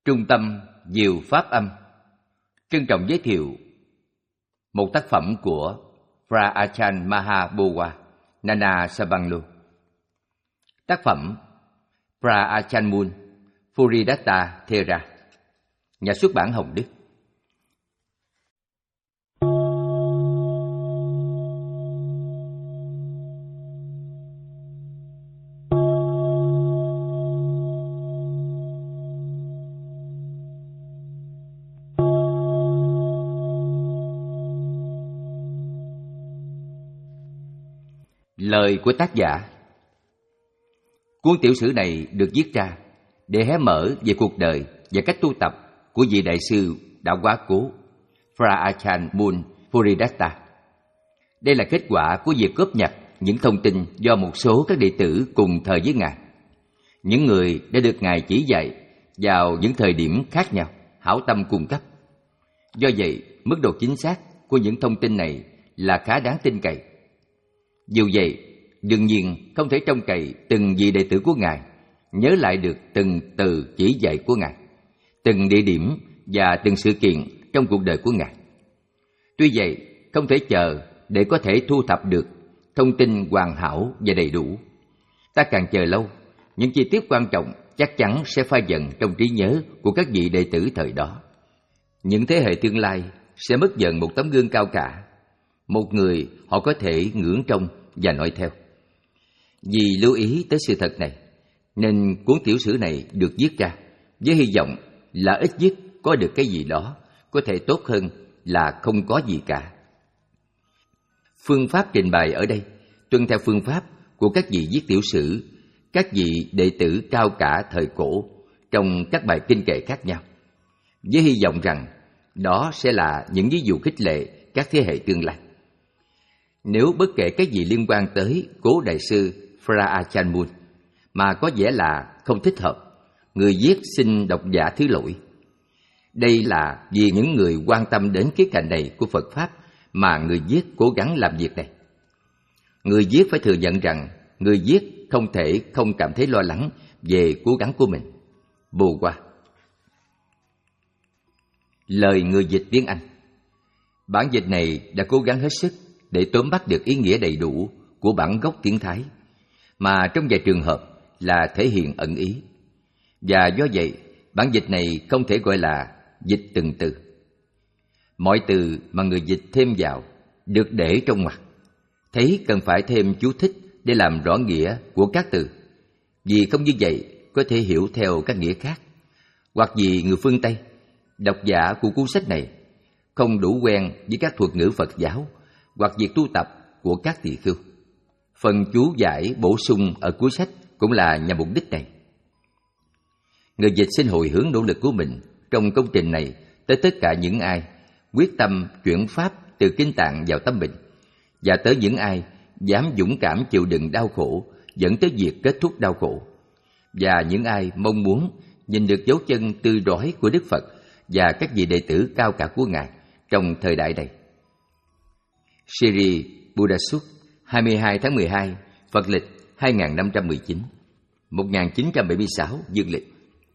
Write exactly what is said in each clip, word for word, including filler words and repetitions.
Trung tâm Diệu Pháp Âm trân trọng giới thiệu một tác phẩm của Phra Achan Mahabowa Nana Sabanlu. Tác phẩm Phra Achan Mun Furidatta Thera, nhà xuất bản Hồng Đức. Lời của tác giả. Cuốn tiểu sử này được viết ra để hé mở về cuộc đời và cách tu tập của vị đại sư đã quá cố Phra Achan Mun Furidatta. Đây là kết quả của việc góp nhặt những thông tin do một số các đệ tử cùng thời với Ngài, những người đã được Ngài chỉ dạy vào những thời điểm khác nhau, hảo tâm cung cấp. Do vậy, mức độ chính xác của những thông tin này là khá đáng tin cậy. Dù vậy, đương nhiên không thể trông cậy từng vị đệ tử của Ngài nhớ lại được từng từ chỉ dạy của Ngài, từng địa điểm và từng sự kiện trong cuộc đời của Ngài. Tuy vậy, không thể chờ để có thể thu thập được thông tin hoàn hảo và đầy đủ. Ta càng chờ lâu, những chi tiết quan trọng chắc chắn sẽ phai dần trong trí nhớ của các vị đệ tử thời đó. Những thế hệ tương lai sẽ mất dần một tấm gương cao cả, một người họ có thể ngưỡng trông và noi theo. Vì lưu ý tới sự thật này, nên cuốn tiểu sử này được viết ra với hy vọng là ít nhất có được cái gì đó có thể tốt hơn là không có gì cả. Phương pháp trình bày ở đây tuân theo phương pháp của các vị viết tiểu sử, các vị đệ tử cao cả thời cổ trong các bài kinh kệ khác nhau, với hy vọng rằng đó sẽ là những ví dụ khích lệ các thế hệ tương lai. Nếu bất kể cái gì liên quan tới cố đại sư Phra Achan Mun mà có vẻ là không thích hợp, người viết xin độc giả thứ lỗi. Đây là vì những người quan tâm đến khía cạnh này của Phật Pháp mà người viết cố gắng làm việc này. Người viết phải thừa nhận rằng người viết không thể không cảm thấy lo lắng về cố gắng của mình. Bồ qua. Lời người dịch tiếng Anh. Bản dịch này đã cố gắng hết sức để tóm bắt được ý nghĩa đầy đủ của bản gốc tiếng Thái, mà trong vài trường hợp là thể hiện ẩn ý. Và do vậy, bản dịch này không thể gọi là dịch từng từ. Mọi từ mà người dịch thêm vào được để trong ngoặc. Thấy cần phải thêm chú thích để làm rõ nghĩa của các từ, vì không như vậy có thể hiểu theo các nghĩa khác. Hoặc vì người phương Tây, độc giả của cuốn sách này không đủ quen với các thuật ngữ Phật giáo hoặc việc tu tập của các tỳ khưu. Phần chú giải bổ sung ở cuối sách cũng là nhằm mục đích này. Người dịch xin hồi hướng nỗ lực của mình trong công trình này tới tất cả những ai quyết tâm chuyển pháp từ kinh tạng vào tâm mình, và tới những ai dám dũng cảm chịu đựng đau khổ dẫn tới việc kết thúc đau khổ, và những ai mong muốn nhìn được dấu chân tươi rói của Đức Phật và các vị đệ tử cao cả của Ngài trong thời đại này. Siri Buddhasut, hai mươi hai tháng mười hai, Phật lịch hai nghìn năm trăm mười chín, một nghìn chín trăm bảy mươi sáu dương lịch.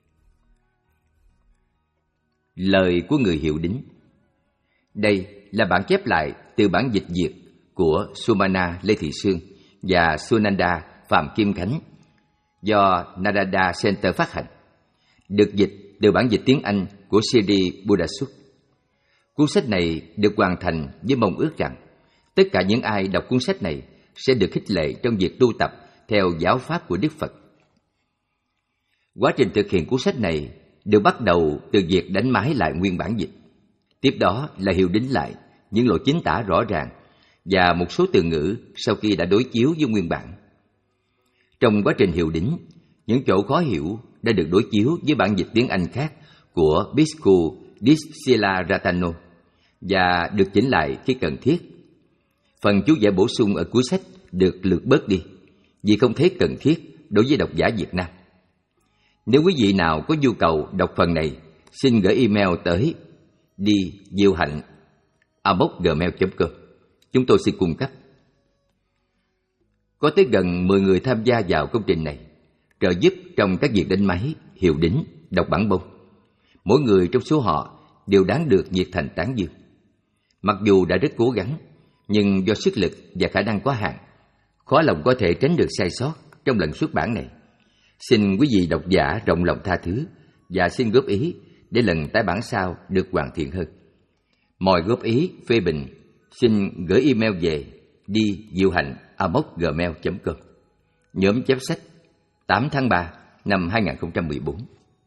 Lời của người hiệu đính. Đây là bản chép lại từ bản dịch Việt của Sumana Lê Thị Sương và Sunanda Phạm Kim Khánh do Narada Center phát hành, được dịch từ bản dịch tiếng Anh của Siri Buddhasut. Cuốn sách này được hoàn thành với mong ước rằng tất cả những ai đọc cuốn sách này sẽ được khích lệ trong việc tu tập theo giáo pháp của Đức Phật. Quá trình thực hiện cuốn sách này được bắt đầu từ việc đánh máy lại nguyên bản dịch. Tiếp đó là hiệu đính lại những lỗi chính tả rõ ràng và một số từ ngữ sau khi đã đối chiếu với nguyên bản. Trong quá trình hiệu đính, những chỗ khó hiểu đã được đối chiếu với bản dịch tiếng Anh khác của Bhikkhu Dissila Ratano và được chỉnh lại khi cần thiết. Phần chú giải bổ sung ở cuối sách được lược bớt đi vì không thấy cần thiết đối với độc giả Việt Nam. Nếu quý vị nào có nhu cầu đọc phần này, xin gửi email tới đi diệu hạnh a m o c gmail chấm com. Chúng tôi xin cung cấp. Có tới gần mười người tham gia vào công trình này, trợ giúp trong các việc đánh máy, hiệu đính, đọc bản bông. Mỗi người trong số họ đều đáng được nhiệt thành tán dương. Mặc dù đã rất cố gắng, nhưng do sức lực và khả năng có hạn, khó lòng có thể tránh được sai sót trong lần xuất bản này. Xin quý vị độc giả rộng lòng tha thứ và xin góp ý để lần tái bản sau được hoàn thiện hơn. Mọi góp ý, phê bình xin gửi email về đi diệu hành a m o c gmail chấm com. Nhóm chép sách tám tháng ba năm hai nghìn không trăm mười bốn.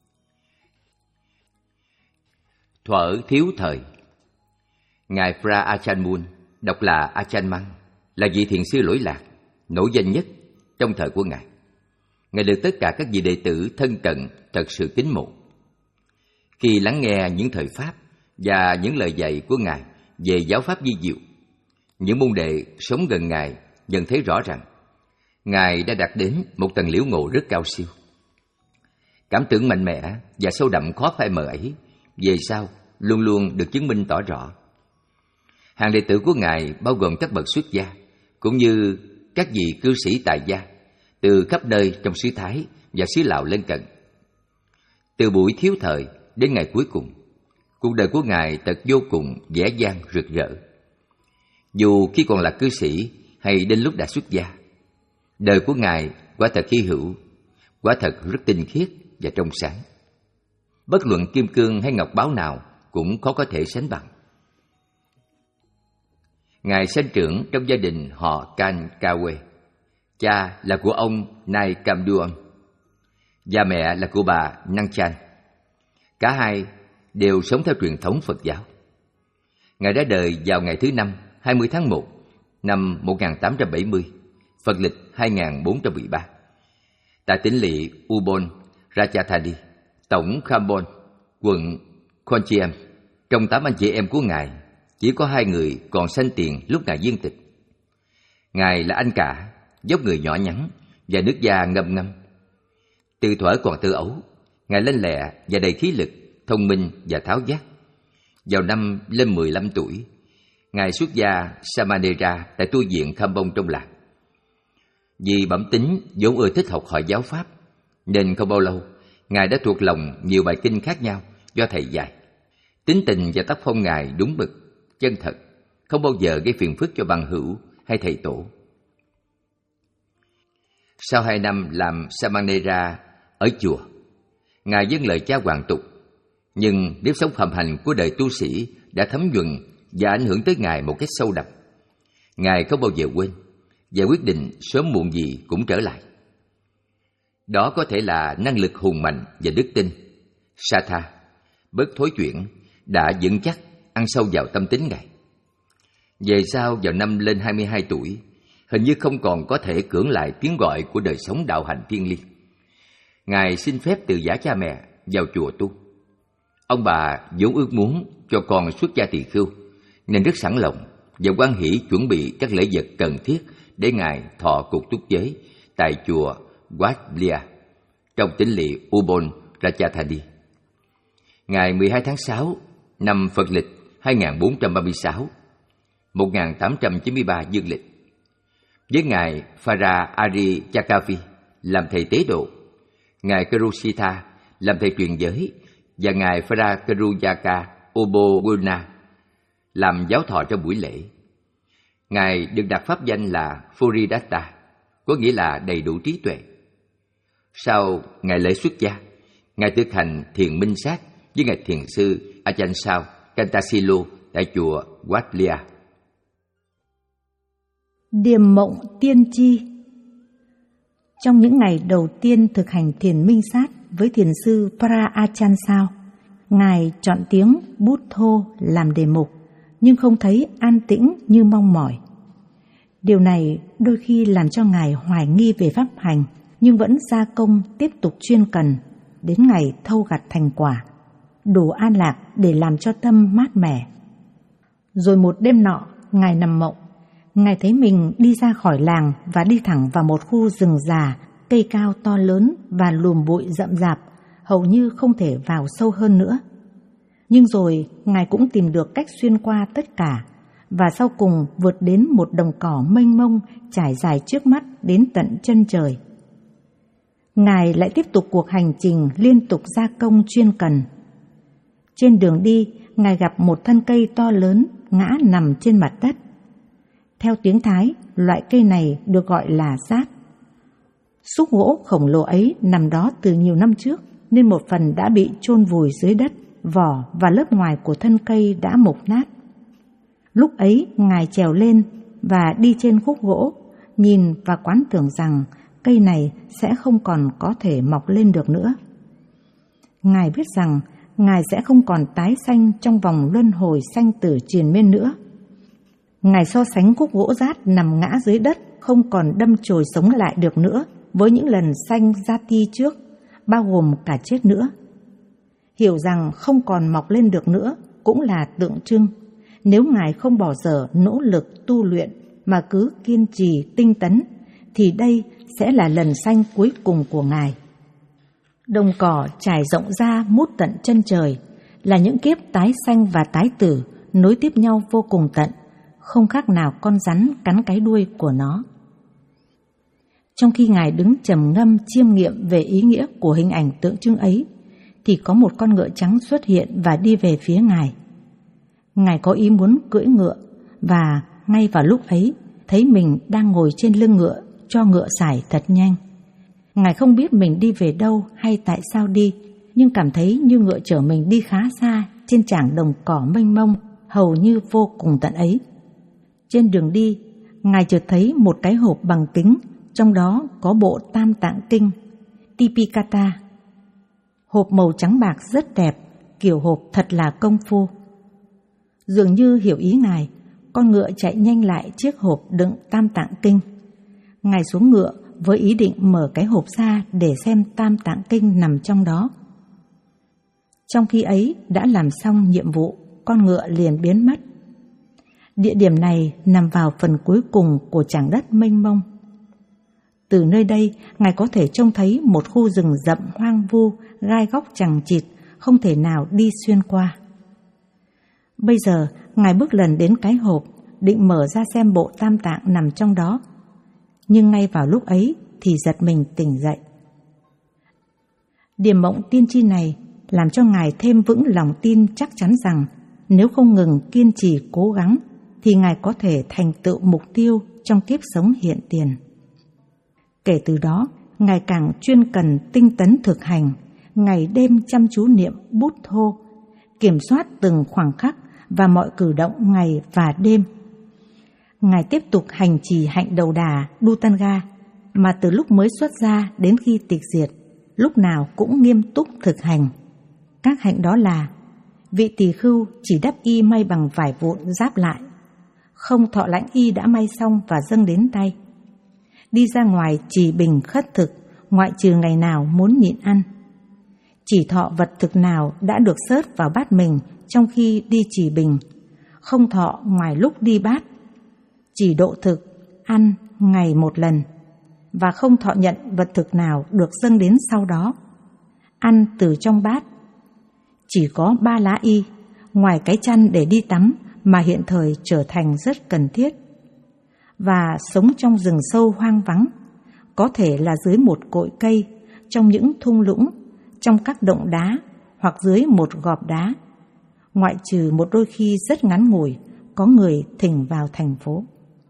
Thuở thiếu thời. Ngài Phra Achan Mun, đọc là Achan Mang, là vị thiền sư lỗi lạc, nổi danh nhất trong thời của Ngài. Ngài được tất cả các vị đệ tử thân cận thật sự kính mộ. Khi lắng nghe những thời pháp và những lời dạy của Ngài về giáo pháp vi diệu, những môn đệ sống gần Ngài nhận thấy rõ rằng Ngài đã đạt đến một tầng liễu ngộ rất cao siêu. Cảm tưởng mạnh mẽ và sâu đậm khó phai mờ ấy về sau luôn luôn được chứng minh tỏ rõ. Hàng đệ tử của Ngài bao gồm các bậc xuất gia cũng như các vị cư sĩ tại gia từ khắp nơi trong xứ Thái và xứ Lào lân cận. Từ buổi thiếu thời đến ngày cuối cùng, cuộc đời của Ngài thật vô cùng vẻ vang rực rỡ. Dù khi còn là cư sĩ hay đến lúc đã xuất gia, đời của Ngài quả thật hy hữu, quả thật rất tinh khiết và trong sáng. Bất luận kim cương hay ngọc báu nào cũng khó có thể sánh bằng. Ngài sinh trưởng trong gia đình họ Kan Kawe. Cha là của ông Nai Kamduon và mẹ là của bà Nang Chan. Cả hai đều sống theo truyền thống Phật giáo. Ngài ra đời vào ngày thứ năm, hai mươi tháng một năm một nghìn tám trăm bảy mươi, Phật lịch hai nghìn bốn trăm mười ba, tại tỉnh lỵ Ubon Ratchathani, tổng Khambon, quận Konchiam. Trong tám anh chị em của Ngài, chỉ có hai người còn sanh tiền lúc Ngài viên tịch. Ngài là anh cả, dốc người nhỏ nhắn và nước da ngâm ngâm. Từ thuở còn thơ ấu, Ngài lanh lẹ và đầy khí lực, thông minh và tháo vát. Vào năm lên mười lăm tuổi, Ngài xuất gia Samanera tại tu viện Khambon trong làng. Vì bẩm tính vốn ưa thích học hỏi giáo pháp, nên không bao lâu Ngài đã thuộc lòng nhiều bài kinh khác nhau do thầy dạy. Tính tình và tác phong Ngài đúng mực, chân thật, không bao giờ gây phiền phức cho bằng hữu hay thầy tổ. Sau hai năm làm Samanera ở chùa, Ngài vâng lời cha hoàn tục, nhưng nếp sống phạm hành của đời tu sĩ đã thấm nhuần và ảnh hưởng tới Ngài một cách sâu đậm. Ngài không bao giờ quên và quyết định sớm muộn gì cũng trở lại. Đó có thể là năng lực hùng mạnh và đức tin, Satha, bớt thối chuyển, đã vững chắc ăn sâu vào tâm tính Ngài. Về sau, vào năm lên hai mươi hai tuổi, hình như không còn có thể cưỡng lại tiếng gọi của đời sống đạo hành thiêng liêng. Ngài xin phép từ giả cha mẹ vào chùa tu. Ông bà vốn ước muốn cho con xuất gia tỳ khưu, nên rất sẵn lòng và hoan hỷ chuẩn bị các lễ vật cần thiết để Ngài thọ cuộc túc giới tại chùa Wat Lia trong tỉnh lỵ Ubon Ratchathani. Ngày mười hai tháng sáu năm Phật lịch hai nghìn bốn trăm ba mươi sáu, một nghìn tám trăm chín mươi ba dương lịch, với Ngài Phara Ari Chakavi làm thầy tế độ, Ngài Kerusitha làm thầy truyền giới và Ngài Phara Keruyaka Oboguna làm giáo thọ trong buổi lễ. Ngài được đặt pháp danh là Phuridatta, có nghĩa là đầy đủ trí tuệ. Sau ngày lễ xuất gia, Ngài thực hành thiền minh sát với Ngài thiền sư Ajahn Sao Kantasilo tại chùa Wat Lia. Điềm mộng tiên tri. Trong những ngày đầu tiên thực hành thiền minh sát với thiền sư Phra Ajahn Sao, Ngài chọn tiếng Bút Thô làm đề mục, nhưng không thấy an tĩnh như mong mỏi. Điều này đôi khi làm cho Ngài hoài nghi về pháp hành, nhưng vẫn gia công tiếp tục chuyên cần, đến ngày thâu gặt thành quả, đủ an lạc để làm cho tâm mát mẻ. Rồi một đêm nọ, Ngài nằm mộng, Ngài thấy mình đi ra khỏi làng và đi thẳng vào một khu rừng già, cây cao to lớn và lùm bụi rậm rạp, hầu như không thể vào sâu hơn nữa. Nhưng rồi Ngài cũng tìm được cách xuyên qua tất cả, và sau cùng vượt đến một đồng cỏ mênh mông trải dài trước mắt đến tận chân trời. Ngài lại tiếp tục cuộc hành trình liên tục gia công chuyên cần. Trên đường đi, Ngài gặp một thân cây to lớn ngã nằm trên mặt đất. Theo tiếng Thái, loại cây này được gọi là rát. Xúc gỗ khổng lồ ấy nằm đó từ nhiều năm trước, nên một phần đã bị chôn vùi dưới đất, vỏ và lớp ngoài của thân cây đã mục nát. Lúc ấy, Ngài trèo lên và đi trên khúc gỗ, nhìn và quán tưởng rằng cây này sẽ không còn có thể mọc lên được nữa. Ngài biết rằng Ngài sẽ không còn tái sanh trong vòng luân hồi sanh tử triền miên nữa. Ngài so sánh khúc gỗ rát nằm ngã dưới đất, không còn đâm chồi sống lại được nữa, với những lần sanh ra ti trước, bao gồm cả chết nữa. Hiểu rằng không còn mọc lên được nữa cũng là tượng trưng. Nếu Ngài không bỏ dở nỗ lực tu luyện mà cứ kiên trì tinh tấn, thì đây sẽ là lần sanh cuối cùng của Ngài. Đồng cỏ trải rộng ra mút tận chân trời, là những kiếp tái sanh và tái tử nối tiếp nhau vô cùng tận, không khác nào con rắn cắn cái đuôi của nó. Trong khi Ngài đứng trầm ngâm chiêm nghiệm về ý nghĩa của hình ảnh tượng trưng ấy, thì có một con ngựa trắng xuất hiện và đi về phía Ngài. Ngài có ý muốn cưỡi ngựa, và ngay vào lúc ấy thấy mình đang ngồi trên lưng ngựa cho ngựa sải thật nhanh. Ngài không biết mình đi về đâu hay tại sao đi, nhưng cảm thấy như ngựa chở mình đi khá xa trên trảng đồng cỏ mênh mông, hầu như vô cùng tận ấy. Trên đường đi, Ngài chợt thấy một cái hộp bằng kính, trong đó có bộ Tam Tạng Kinh, Tipikata. Hộp màu trắng bạc rất đẹp, kiểu hộp thật là công phu. Dường như hiểu ý Ngài, con ngựa chạy nhanh lại chiếc hộp đựng Tam Tạng Kinh. Ngài xuống ngựa với ý định mở cái hộp ra để xem Tam Tạng Kinh nằm trong đó. Trong khi ấy đã làm xong nhiệm vụ, con ngựa liền biến mất. Địa điểm này nằm vào phần cuối cùng của trảng đất mênh mông. Từ nơi đây, Ngài có thể trông thấy một khu rừng rậm hoang vu, gai góc chằng chịt, không thể nào đi xuyên qua. Bây giờ, Ngài bước lần đến cái hộp, định mở ra xem bộ Tam Tạng nằm trong đó. Nhưng ngay vào lúc ấy thì giật mình tỉnh dậy. Điểm mộng tiên tri này làm cho Ngài thêm vững lòng tin chắc chắn rằng nếu không ngừng kiên trì cố gắng thì Ngài có thể thành tựu mục tiêu trong kiếp sống hiện tiền. Kể từ đó, Ngài càng chuyên cần tinh tấn thực hành, ngày đêm chăm chú niệm Bút Thô, kiểm soát từng khoảng khắc và mọi cử động ngày và đêm. Ngài tiếp tục hành trì hạnh đầu đà Đutanga mà từ lúc mới xuất gia đến khi tịch diệt, lúc nào cũng nghiêm túc thực hành. Các hạnh đó là: vị tỳ khưu chỉ đắp y may bằng vải vụn giáp lại, không thọ lãnh y đã may xong và dâng đến tay, đi ra ngoài trì bình khất thực ngoại trừ ngày nào muốn nhịn ăn, chỉ thọ vật thực nào đã được xớt vào bát mình trong khi đi trì bình, không thọ ngoài lúc đi bát, chỉ độ thực ăn ngày một lần, và không thọ nhận vật thực nào được dâng đến sau đó, ăn từ trong bát. Chỉ có ba lá y, ngoài cái chăn để đi tắm mà hiện thời trở thành rất cần thiết, và sống trong rừng sâu hoang vắng, có thể là dưới một cội cây, trong những thung lũng, trong các động đá hoặc dưới một gọp đá, ngoại trừ một đôi khi rất ngắn ngủi có người thỉnh vào thành phố.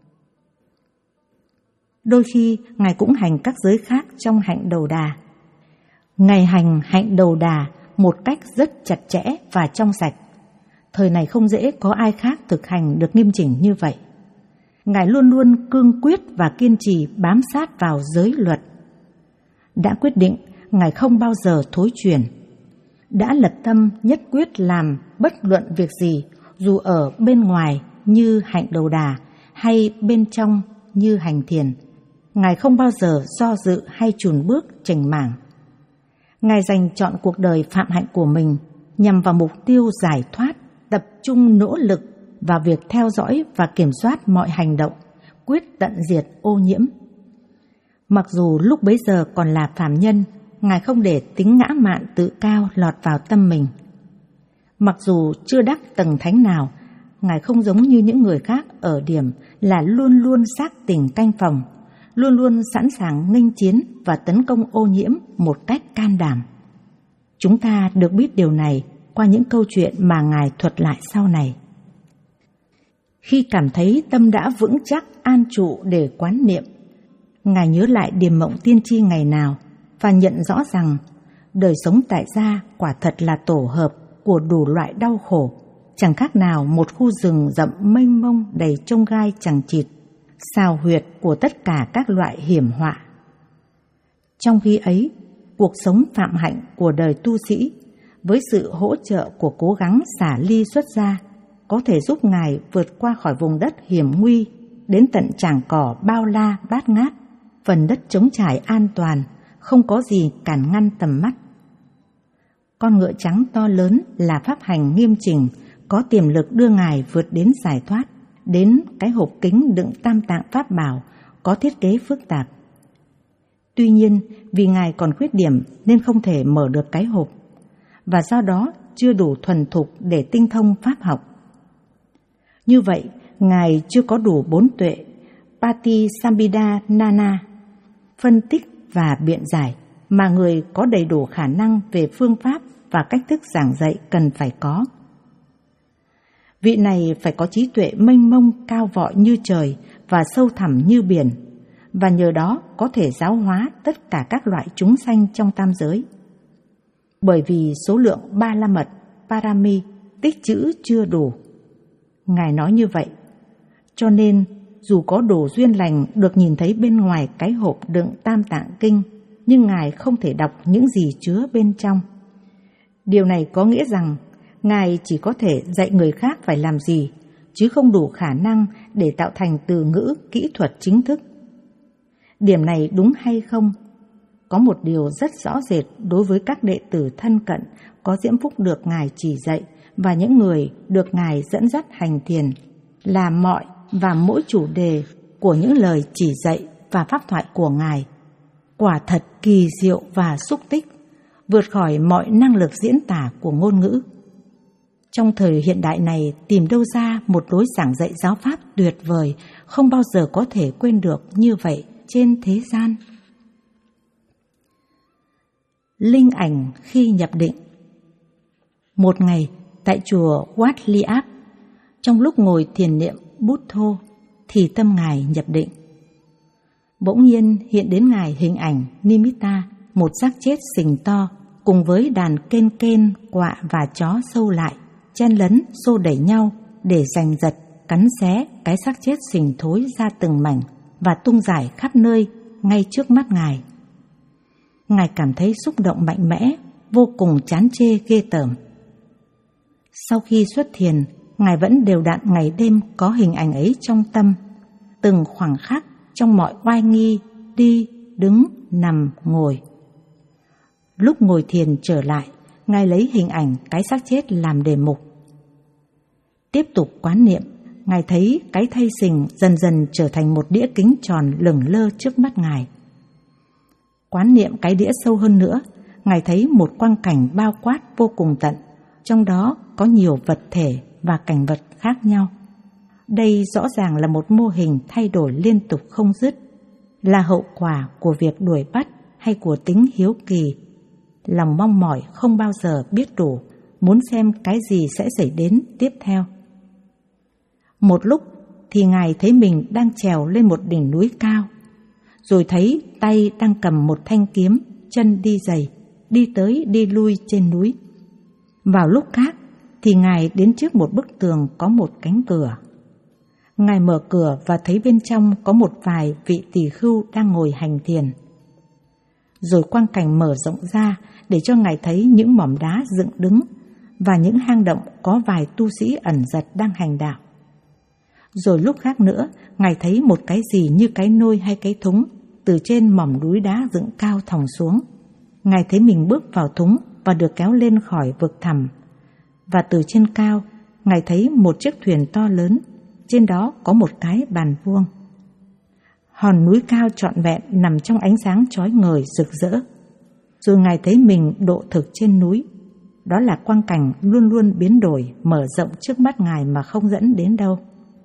Đôi khi Ngài cũng hành các giới khác trong hạnh đầu đà. Ngài hành hạnh đầu đà một cách rất chặt chẽ và trong sạch. Thời này không dễ có ai khác thực hành được nghiêm chỉnh như vậy. Ngài luôn luôn cương quyết và kiên trì bám sát vào giới luật. Đã quyết định, Ngài không bao giờ thối chuyển. Đã lập tâm nhất quyết làm bất luận việc gì, dù ở bên ngoài như hạnh đầu đà hay bên trong như hành thiền. Ngài không bao giờ do dự hay chùn bước chểnh mảng. Ngài dành trọn cuộc đời phạm hạnh của mình nhằm vào mục tiêu giải thoát, tập trung nỗ lực vào việc theo dõi và kiểm soát mọi hành động, quyết tận diệt ô nhiễm. Mặc dù lúc bấy giờ còn là phàm nhân, Ngài không để tính ngã mạn tự cao lọt vào tâm mình. Mặc dù chưa đắc tầng thánh nào, Ngài không giống như những người khác ở điểm là luôn luôn xác tỉnh canh phòng, luôn luôn sẵn sàng nghênh chiến và tấn công ô nhiễm một cách can đảm. Chúng ta được biết điều này qua những câu chuyện mà Ngài thuật lại sau này. Khi cảm thấy tâm đã vững chắc an trụ để quán niệm, Ngài nhớ lại điềm mộng tiên tri ngày nào và nhận rõ rằng đời sống tại gia quả thật là tổ hợp của đủ loại đau khổ, chẳng khác nào một khu rừng rậm mênh mông đầy chông gai chằng chịt, xào huyệt của tất cả các loại hiểm họa. Trong khi ấy, cuộc sống phạm hạnh của đời tu sĩ với sự hỗ trợ của cố gắng xả ly xuất gia có thể giúp Ngài vượt qua khỏi vùng đất hiểm nguy đến tận tràng cỏ bao la bát ngát, phần đất trống trải an toàn, không có gì cản ngăn tầm mắt. Con ngựa trắng to lớn là pháp hành nghiêm chỉnh, có tiềm lực đưa Ngài vượt đến giải thoát, đến cái hộp kính đựng tam tạng pháp bảo có thiết kế phức tạp. Tuy nhiên, vì Ngài còn khuyết điểm nên không thể mở được cái hộp, và do đó chưa đủ thuần thục để tinh thông pháp học. Như vậy, Ngài chưa có đủ bốn tuệ Patisambhida Nana, phân tích và biện giải, mà người có đầy đủ khả năng về phương pháp và cách thức giảng dạy cần phải có. Vị này phải có trí tuệ mênh mông cao vọi như trời và sâu thẳm như biển, và nhờ đó có thể giáo hóa tất cả các loại chúng sanh trong tam giới. Bởi vì số lượng ba la mật, parami, tích trữ chưa đủ. Ngài nói như vậy, cho nên dù có đủ duyên lành được nhìn thấy bên ngoài cái hộp đựng tam tạng kinh, nhưng Ngài không thể đọc những gì chứa bên trong. Điều này có nghĩa rằng Ngài chỉ có thể dạy người khác phải làm gì, chứ không đủ khả năng để tạo thành từ ngữ kỹ thuật chính thức. Điểm này đúng hay không? Có một điều rất rõ rệt đối với các đệ tử thân cận có diễm phúc được Ngài chỉ dạy và những người được Ngài dẫn dắt hành thiền, là mọi và mỗi chủ đề của những lời chỉ dạy và pháp thoại của Ngài quả thật kỳ diệu và xúc tích, vượt khỏi mọi năng lực diễn tả của ngôn ngữ. Trong thời hiện đại này, tìm đâu ra một lối giảng dạy giáo pháp tuyệt vời, không bao giờ có thể quên được như vậy trên thế gian. Linh ảnh khi nhập định. Một ngày, tại chùa Wat Liap, trong lúc ngồi thiền niệm Bút Thô, thì tâm Ngài nhập định. Bỗng nhiên hiện đến Ngài hình ảnh Nimitta, một xác chết sình to, cùng với đàn kên kên, quạ và chó sâu lại, chen lấn, xô đẩy nhau để giành giật, cắn xé cái xác chết sình thối ra từng mảnh và tung rải khắp nơi ngay trước mắt Ngài. Ngài cảm thấy xúc động mạnh mẽ, vô cùng chán chê ghê tởm. Sau khi xuất thiền, Ngài vẫn đều đặn ngày đêm có hình ảnh ấy trong tâm, từng khoảng khắc trong mọi oai nghi, đi, đứng, nằm, ngồi. Lúc ngồi thiền trở lại, Ngài lấy hình ảnh cái xác chết làm đề mục. Tiếp tục quán niệm, Ngài thấy cái thây sình dần dần trở thành một đĩa kính tròn lửng lơ trước mắt Ngài. Quán niệm cái đĩa sâu hơn nữa, Ngài thấy một quang cảnh bao quát vô cùng tận, trong đó có nhiều vật thể và cảnh vật khác nhau. Đây rõ ràng là một mô hình thay đổi liên tục không dứt, là hậu quả của việc đuổi bắt hay của tính hiếu kỳ, lòng mong mỏi không bao giờ biết đủ, muốn xem cái gì sẽ xảy đến tiếp theo. Một lúc thì Ngài thấy mình đang trèo lên một đỉnh núi cao, rồi thấy tay đang cầm một thanh kiếm, chân đi giày, đi tới đi lui trên núi. Vào lúc khác thì Ngài đến trước một bức tường có một cánh cửa. Ngài mở cửa và thấy bên trong có một vài vị tỳ khưu đang ngồi hành thiền. Rồi quang cảnh mở rộng ra để cho Ngài thấy những mỏm đá dựng đứng và những hang động có vài tu sĩ ẩn giật đang hành đạo. Rồi lúc khác nữa, Ngài thấy một cái gì như cái nôi hay cái thúng từ trên mỏm núi đá dựng cao thòng xuống. Ngài thấy mình bước vào thúng và được kéo lên khỏi vực thẳm. Và từ trên cao, Ngài thấy một chiếc thuyền to lớn, trên đó có một cái bàn vuông. Hòn núi cao trọn vẹn nằm trong ánh sáng chói ngời rực rỡ. Rồi Ngài thấy mình độ thực trên núi. Đó là quang cảnh luôn luôn biến đổi, mở rộng trước mắt Ngài mà không dẫn đến đâu.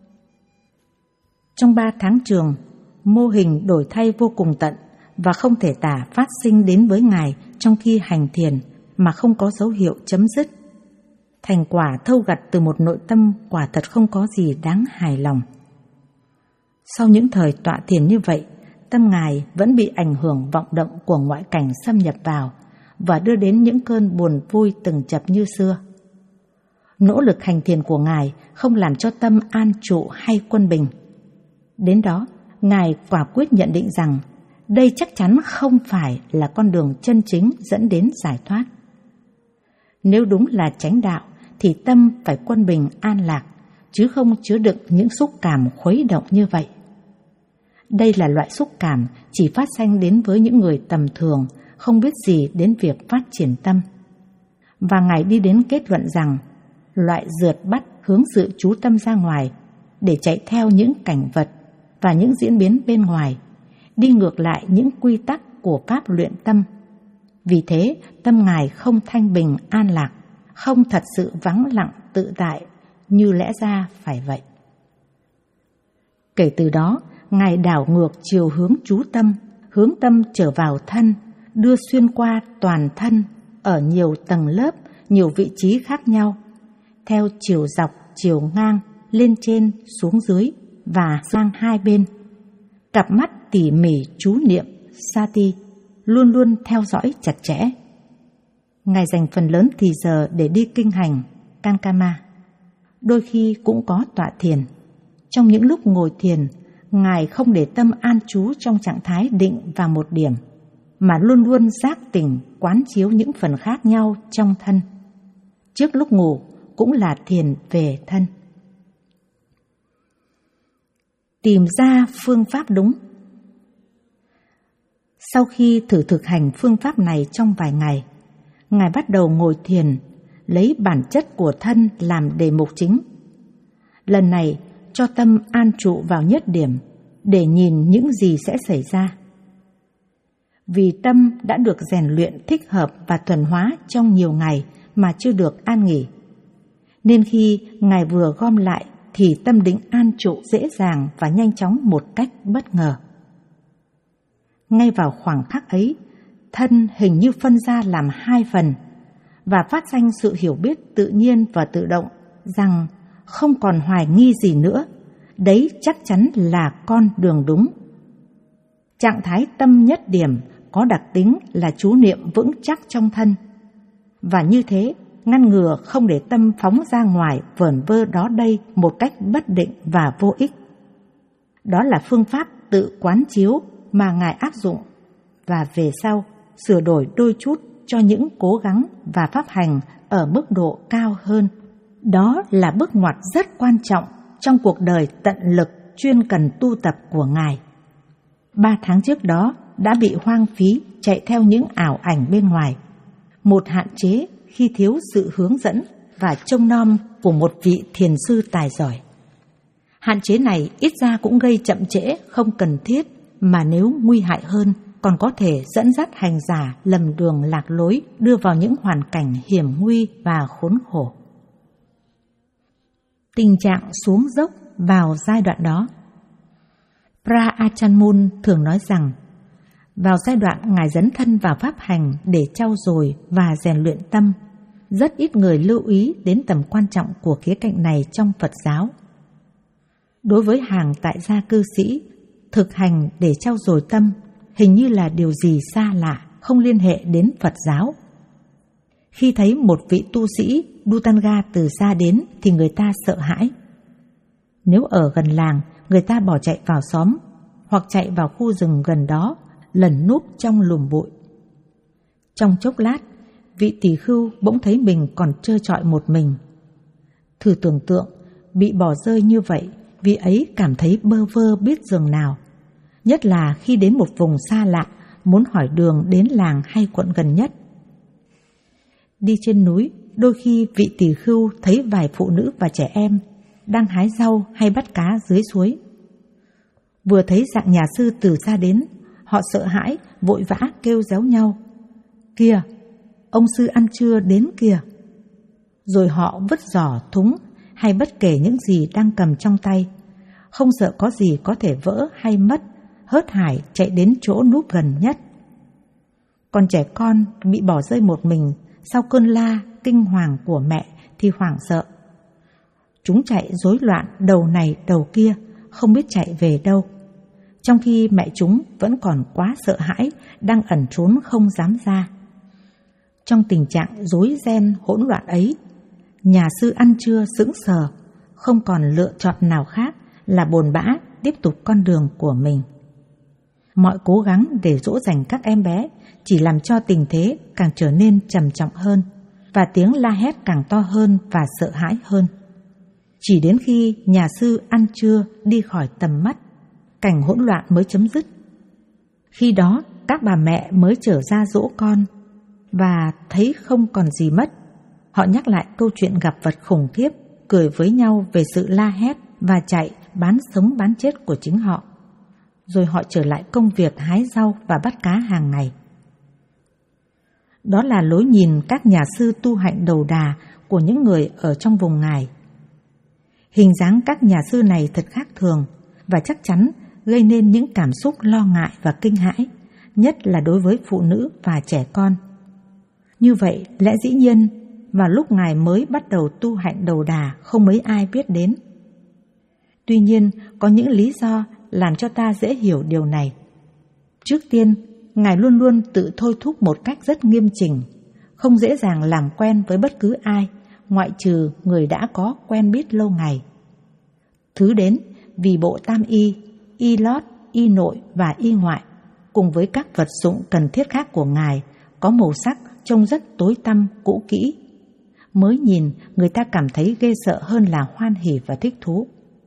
Trong ba tháng trường, mô hình đổi thay vô cùng tận và không thể tả phát sinh đến với Ngài trong khi hành thiền mà không có dấu hiệu chấm dứt. Thành quả thâu gặt từ một nội tâm quả thật không có gì đáng hài lòng. Sau những thời tọa thiền như vậy, tâm Ngài vẫn bị ảnh hưởng vọng động của ngoại cảnh xâm nhập vào và đưa đến những cơn buồn vui từng chập như xưa. Nỗ lực hành thiền của Ngài không làm cho tâm an trụ hay quân bình. Đến đó, Ngài quả quyết nhận định rằng đây chắc chắn không phải là con đường chân chính dẫn đến giải thoát. Nếu đúng là chánh đạo thì tâm phải quân bình an lạc, chứ không chứa đựng những xúc cảm khuấy động như vậy. Đây là loại xúc cảm chỉ phát sanh đến với những người tầm thường, không biết gì đến việc phát triển tâm. Và Ngài đi đến kết luận rằng loại rượt bắt hướng sự chú tâm ra ngoài để chạy theo những cảnh vật và những diễn biến bên ngoài, đi ngược lại những quy tắc của pháp luyện tâm. Vì thế, tâm Ngài không thanh bình an lạc, không thật sự vắng lặng tự tại như lẽ ra phải vậy. Kể từ đó, Ngài đảo ngược chiều hướng chú tâm, hướng tâm trở vào thân, đưa xuyên qua toàn thân ở nhiều tầng lớp, nhiều vị trí khác nhau, theo chiều dọc, chiều ngang, lên trên, xuống dưới và sang hai bên. Cặp mắt tỉ mỉ chú niệm Sati luôn luôn theo dõi chặt chẽ. Ngài dành phần lớn thì giờ để đi kinh hành Kankama, đôi khi cũng có tọa thiền. Trong những lúc ngồi thiền, Ngài không để tâm an trú trong trạng thái định vào một điểm, mà luôn luôn giác tỉnh quán chiếu những phần khác nhau trong thân. Trước lúc ngủ cũng là thiền về thân. Tìm ra phương pháp đúng. Sau khi thử thực hành phương pháp này trong vài ngày, Ngài bắt đầu ngồi thiền, lấy bản chất của thân làm đề mục chính. Lần này cho tâm an trụ vào nhất điểm để nhìn những gì sẽ xảy ra. Vì tâm đã được rèn luyện thích hợp và thuần hóa trong nhiều ngày mà chưa được an nghỉ, nên khi Ngài vừa gom lại thì tâm định an trụ dễ dàng và nhanh chóng một cách bất ngờ. Ngay vào khoảng khắc ấy, thân hình như phân ra làm hai phần và phát sinh sự hiểu biết tự nhiên và tự động rằng không còn hoài nghi gì nữa, đấy chắc chắn là con đường đúng. Trạng thái tâm nhất điểm có đặc tính là chú niệm vững chắc trong thân, và như thế ngăn ngừa không để tâm phóng ra ngoài vẩn vơ đó đây một cách bất định và vô ích. Đó là phương pháp tự quán chiếu mà Ngài áp dụng và về sau sửa đổi đôi chút cho những cố gắng và pháp hành ở mức độ cao hơn. Đó là bước ngoặt rất quan trọng trong cuộc đời tận lực chuyên cần tu tập của Ngài. Ba tháng trước đó đã bị hoang phí chạy theo những ảo ảnh bên ngoài, một hạn chế khi thiếu sự hướng dẫn và trông nom của một vị thiền sư tài giỏi. Hạn chế này ít ra cũng gây chậm trễ không cần thiết, mà nếu nguy hại hơn còn có thể dẫn dắt hành giả lầm đường lạc lối, đưa vào những hoàn cảnh hiểm nguy và khốn khổ. Tình trạng xuống dốc vào giai đoạn đó. Pra Ajahn Mun thường nói rằng vào giai đoạn Ngài dấn thân vào pháp hành để trau dồi và rèn luyện tâm, rất ít người lưu ý đến tầm quan trọng của khía cạnh này trong Phật giáo. Đối với hàng tại gia cư sĩ, thực hành để trau dồi tâm hình như là điều gì xa lạ, không liên hệ đến Phật giáo. Khi thấy một vị tu sĩ Dutanga từ xa đến thì người ta sợ hãi. Nếu ở gần làng, người ta bỏ chạy vào xóm hoặc chạy vào khu rừng gần đó, lẩn núp trong lùm bụi. Trong chốc lát, vị tỳ khưu bỗng thấy mình còn trơ trọi một mình. Thử tưởng tượng, bị bỏ rơi như vậy, vị ấy cảm thấy bơ vơ biết dường nào. Nhất là khi đến một vùng xa lạ, muốn hỏi đường đến làng hay quận gần nhất. Đi trên núi, đôi khi vị tỳ khưu thấy vài phụ nữ và trẻ em đang hái rau hay bắt cá dưới suối. Vừa thấy dạng nhà sư từ xa đến, họ sợ hãi, vội vã kêu réo nhau: "Kìa, ông sư ăn trưa đến kìa!" Rồi họ vứt giỏ, thúng hay bất kể những gì đang cầm trong tay, không sợ có gì có thể vỡ hay mất, hớt hải chạy đến chỗ núp gần nhất. Còn trẻ con bị bỏ rơi một mình sau cơn la kinh hoàng của mẹ thì hoảng sợ. Chúng chạy rối loạn đầu này đầu kia, không biết chạy về đâu, trong khi mẹ chúng vẫn còn quá sợ hãi, đang ẩn trốn không dám ra. Trong tình trạng rối ren hỗn loạn ấy, nhà sư ăn trưa sững sờ, không còn lựa chọn nào khác là buồn bã tiếp tục con đường của mình. Mọi cố gắng để dỗ dành các em bé chỉ làm cho tình thế càng trở nên trầm trọng hơn, và tiếng la hét càng to hơn và sợ hãi hơn. Chỉ đến khi nhà sư ăn trưa đi khỏi tầm mắt, cảnh hỗn loạn mới chấm dứt. Khi đó các bà mẹ mới trở ra dỗ con, và thấy không còn gì mất. Họ nhắc lại câu chuyện gặp vật khủng khiếp, cười với nhau về sự la hét và chạy bán sống bán chết của chính họ. Rồi họ trở lại công việc hái rau và bắt cá hàng ngày. Đó là lối nhìn các nhà sư tu hạnh đầu đà của những người ở trong vùng Ngài. Hình dáng các nhà sư này thật khác thường và chắc chắn gây nên những cảm xúc lo ngại và kinh hãi, nhất là đối với phụ nữ và trẻ con. Như vậy, lẽ dĩ nhiên, vào lúc Ngài mới bắt đầu tu hạnh đầu đà không mấy ai biết đến. Tuy nhiên, có những lý do làm cho ta dễ hiểu điều này. Trước tiên, Ngài luôn luôn tự thôi thúc một cách rất nghiêm chỉnh, không dễ dàng làm quen với bất cứ ai, ngoại trừ người đã có quen biết lâu ngày. Thứ đến, vì bộ tam y, y lót, y nội và y ngoại, cùng với các vật dụng cần thiết khác của Ngài, có màu sắc trông rất tối tăm, cũ kỹ. Mới nhìn, người ta cảm thấy ghê sợ hơn là hoan hỉ và thích thú.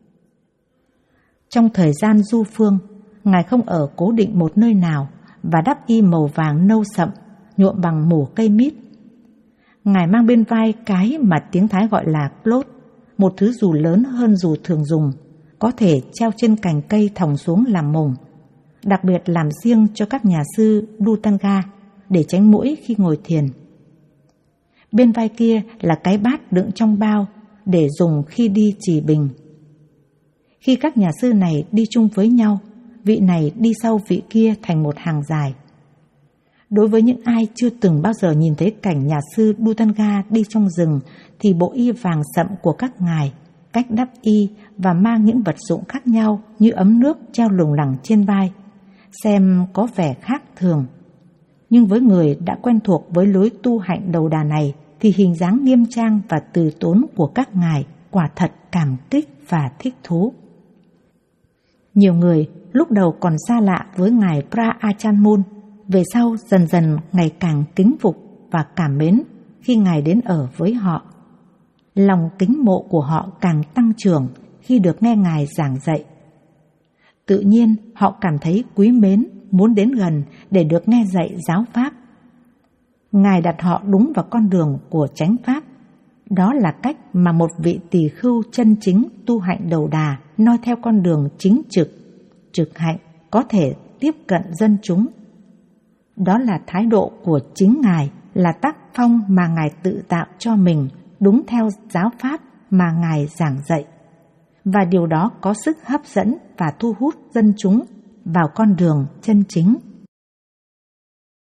Trong thời gian du phương, Ngài không ở cố định một nơi nào và đắp y màu vàng nâu sậm, nhuộm bằng mủ cây mít. Ngài mang bên vai cái mà tiếng Thái gọi là plốt, một thứ dù lớn hơn dù thường dùng, có thể treo trên cành cây thòng xuống làm mùng, đặc biệt làm riêng cho các nhà sư Dutanga để tránh muỗi khi ngồi thiền. Bên vai kia là cái bát đựng trong bao để dùng khi đi trì bình. Khi các nhà sư này đi chung với nhau, vị này đi sau vị kia thành một hàng dài. Đối với những ai chưa từng bao giờ nhìn thấy cảnh nhà sư Dutanga đi trong rừng, thì bộ y vàng sậm của các ngài, cách đắp y và mang những vật dụng khác nhau như ấm nước treo lủng lẳng trên vai, xem có vẻ khác thường. Nhưng với người đã quen thuộc với lối tu hạnh đầu đà này, thì hình dáng nghiêm trang và từ tốn của các ngài quả thật cảm kích và thích thú. Nhiều người lúc đầu còn xa lạ với ngài Pra Achan Mun, về sau dần dần ngày càng kính phục và cảm mến khi ngài đến ở với họ. Lòng kính mộ của họ càng tăng trưởng khi được nghe ngài giảng dạy. Tự nhiên họ cảm thấy quý mến, muốn đến gần để được nghe dạy giáo pháp. Ngài đặt họ đúng vào con đường của chánh pháp. Đó là cách mà một vị tỳ khưu chân chính tu hạnh đầu đà noi theo con đường chính trực, trực hạnh có thể tiếp cận dân chúng. Đó là thái độ của chính Ngài, là tác phong mà Ngài tự tạo cho mình đúng theo giáo pháp mà Ngài giảng dạy. Và điều đó có sức hấp dẫn và thu hút dân chúng vào con đường chân chính.